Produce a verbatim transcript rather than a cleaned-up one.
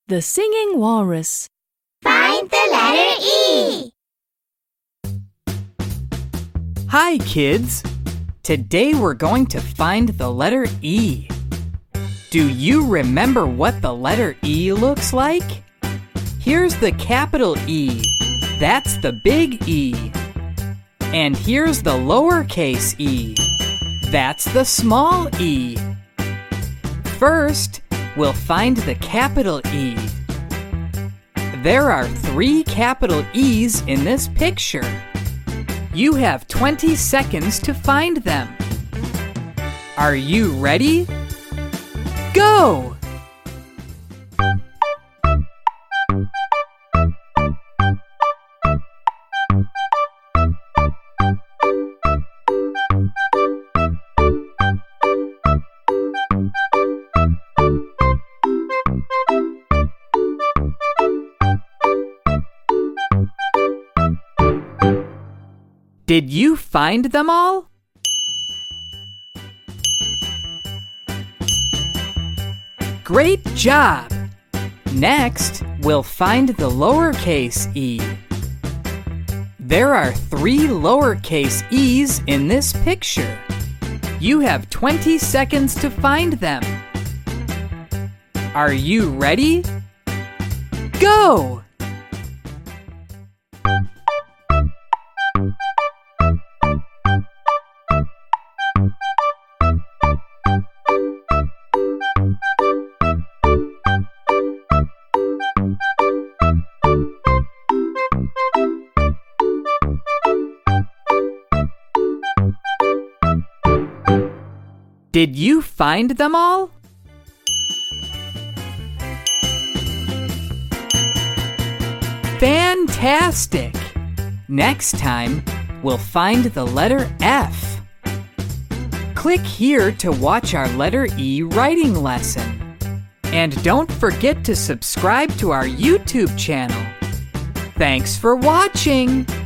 The Singing Walrus. Find the letter E. Hi, kids! Today we're going to find the letter E. Do you remember what the letter E looks like? Here's the capital E. That's the big E. And here's the lowercase e. That's the small e. First, we'll find the capital E. There are three capital E's in this picture. You have twenty seconds to find them. Are you ready? Go! Did you find them all? Great job! Next, we'll find the lowercase e. There are three lowercase e's in this picture. You have twenty seconds to find them. Are you ready? Go! Did you find them all? Fantastic! Next time, we'll find the letter F. Click here to watch our letter E writing lesson. And don't forget to subscribe to our YouTube channel. Thanks for watching!